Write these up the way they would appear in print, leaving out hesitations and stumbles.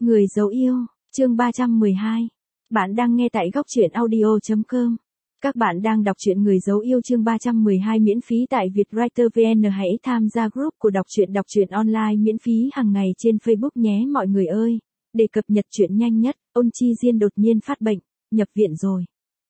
Người dấu yêu, chương 312. Bạn đang nghe tại góc truyện audio.com. Các bạn đang đọc truyện Người dấu yêu chương 312 miễn phí tại Vietwriter VN. Hãy tham gia group của đọc truyện online miễn phí hàng ngày trên Facebook nhé mọi người ơi. Để cập nhật truyện nhanh nhất, Ôn Chi Diên đột nhiên phát bệnh, nhập viện rồi.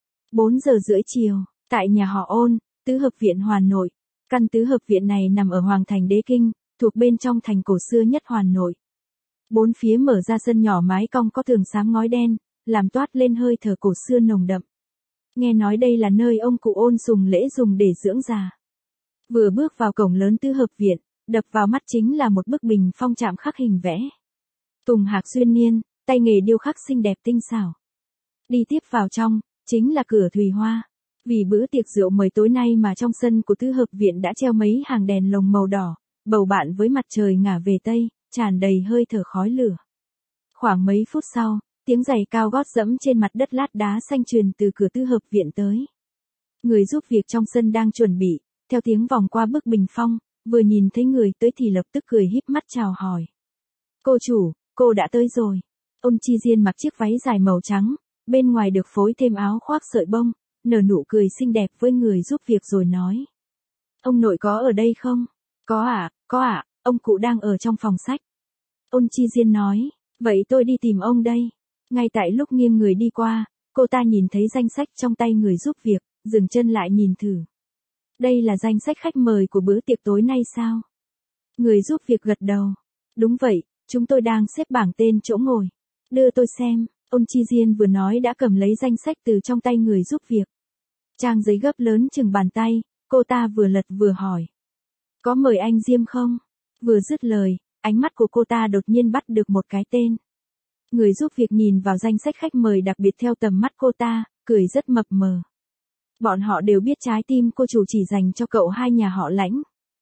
4 giờ rưỡi chiều, tại nhà họ Ôn, tứ hợp viện Hoàn Nội. Căn tứ hợp viện này nằm ở Hoàng thành Đế Kinh, thuộc bên trong thành cổ xưa nhất Hoàn Nội. Bốn phía mở ra sân nhỏ mái cong có tường xám ngói đen, làm toát lên hơi thở cổ xưa nồng đậm. Nghe nói đây là nơi ông cụ Ôn sùng lễ dùng để dưỡng già. Vừa bước vào cổng lớn tứ hợp viện, đập vào mắt chính là một bức bình phong chạm khắc hình vẽ. Tùng Hạc xuyên niên, tay nghề điêu khắc xinh đẹp tinh xảo. Đi tiếp vào trong, chính là cửa Thùy Hoa. Vì bữa tiệc rượu mời tối nay mà trong sân của tứ hợp viện đã treo mấy hàng đèn lồng màu đỏ, bầu bạn với mặt trời ngả về tây, tràn đầy hơi thở khói lửa. Khoảng mấy phút sau, tiếng giày cao gót dẫm trên mặt đất lát đá xanh truyền từ cửa tứ hợp viện tới. Người giúp việc trong sân đang chuẩn bị, theo tiếng vòng qua bức bình phong, vừa nhìn thấy người tới thì lập tức cười híp mắt chào hỏi. Cô chủ, cô đã tới rồi. Ôn Chi Diên mặc chiếc váy dài màu trắng, bên ngoài được phối thêm áo khoác sợi bông, nở nụ cười xinh đẹp với người giúp việc rồi nói. Ông nội có ở đây không? Có ạ, ông cụ đang ở trong phòng sách. Ôn Chi Diên nói, vậy tôi đi tìm ông đây. Ngay tại lúc nghiêng người đi qua, cô ta nhìn thấy danh sách trong tay người giúp việc, dừng chân lại nhìn thử. Đây là danh sách khách mời của bữa tiệc tối nay sao? Người giúp việc gật đầu. Đúng vậy, chúng tôi đang xếp bảng tên chỗ ngồi. Đưa tôi xem. Ôn Chi Diên vừa nói đã cầm lấy danh sách từ trong tay người giúp việc. Trang giấy gấp lớn chừng bàn tay, cô ta vừa lật vừa hỏi. Có mời anh Diêm không? Vừa dứt lời, ánh mắt của cô ta đột nhiên bắt được một cái tên. Người giúp việc nhìn vào danh sách khách mời đặc biệt theo tầm mắt cô ta, cười rất mập mờ. Bọn họ đều biết trái tim cô chủ chỉ dành cho cậu hai nhà họ Lãnh.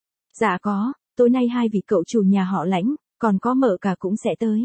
Dạ có, tối nay hai vị cậu chủ nhà họ Lãnh, còn có mợ cả cũng sẽ tới.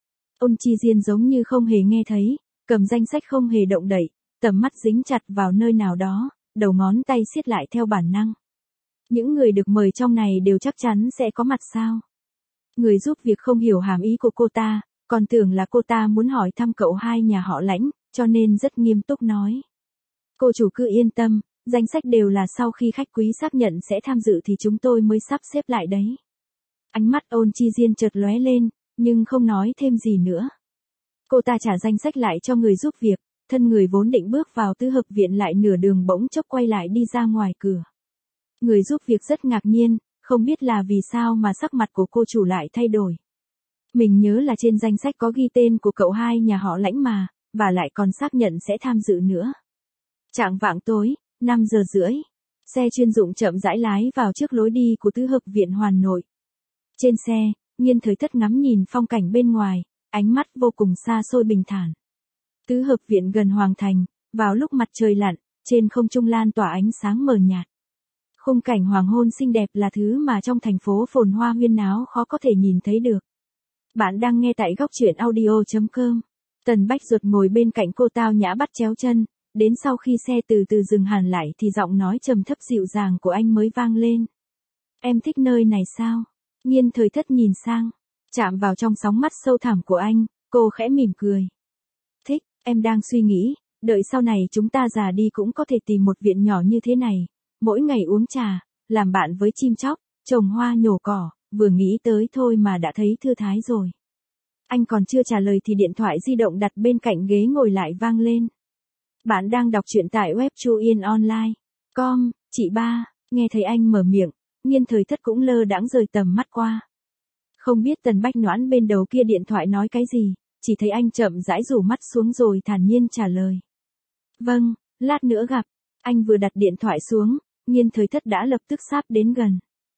Ôn Chi Diên giống như không hề nghe thấy, cầm danh sách không hề động đậy, tầm mắt dính chặt vào nơi nào đó, đầu ngón tay siết lại theo bản năng. Những người được mời trong này đều chắc chắn sẽ có mặt sao? Người giúp việc không hiểu hàm ý của cô ta, còn tưởng là cô ta muốn hỏi thăm cậu hai nhà họ Lãnh, cho nên rất nghiêm túc nói. Cô chủ cứ yên tâm, danh sách đều là sau khi khách quý xác nhận sẽ tham dự thì chúng tôi mới sắp xếp lại đấy. Ánh mắt Ôn Chi Diên chợt lóe lên, nhưng không nói thêm gì nữa. Cô ta trả danh sách lại cho người giúp việc, thân người vốn định bước vào tứ hợp viện lại nửa đường bỗng chốc quay lại đi ra ngoài cửa. Người giúp việc rất ngạc nhiên, không biết là vì sao mà sắc mặt của cô chủ lại thay đổi. Mình nhớ là trên danh sách có ghi tên của cậu hai nhà họ Lãnh mà, và lại còn xác nhận sẽ tham dự nữa. Chạng vạng tối, 5 giờ rưỡi, xe chuyên dụng chậm rãi lái vào trước lối đi của tứ hợp viện Hoàn Nội. Trên xe, Nghiên Thời Thất ngắm nhìn phong cảnh bên ngoài, ánh mắt vô cùng xa xôi bình thản. Tứ hợp viện gần Hoàng thành, vào lúc mặt trời lặn, trên không trung lan tỏa ánh sáng mờ nhạt. Khung cảnh hoàng hôn xinh đẹp là thứ mà trong thành phố phồn hoa huyên náo khó có thể nhìn thấy được. Bạn đang nghe tại góc truyện audio.com. Tần Bách Duật ngồi bên cạnh cô tao nhã bắt chéo chân, đến sau khi xe từ từ dừng hẳn lại thì giọng nói trầm thấp dịu dàng của anh mới vang lên. Em thích nơi này sao? Nghiên Thời Thất nhìn sang, chạm vào trong sóng mắt sâu thẳm của anh, cô khẽ mỉm cười. Thích, em đang suy nghĩ, đợi sau này chúng ta già đi cũng có thể tìm một viện nhỏ như thế này, mỗi ngày uống trà, làm bạn với chim chóc, trồng hoa nhổ cỏ, vừa nghĩ tới thôi mà đã thấy thư thái rồi. Anh còn chưa trả lời thì điện thoại di động đặt bên cạnh ghế ngồi lại vang lên. Bạn đang đọc truyện tại web chuyenonline.com, chị ba, nghe thấy anh mở miệng, Nghiên Thời Thất cũng lơ đãng rời tầm mắt qua. Không biết Tần Bách Noãn bên đầu kia điện thoại nói cái gì, chỉ thấy anh chậm rãi rủ mắt xuống rồi thản nhiên trả lời. Vâng, lát nữa gặp. Anh vừa đặt điện thoại xuống, Nghiên Thời Thất đã lập tức sáp đến gần.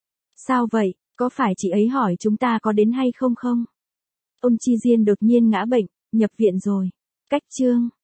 Sao vậy, có phải chị ấy hỏi chúng ta có đến hay không không? Ôn Chi Diên đột nhiên ngã bệnh, nhập viện rồi. Cách chương.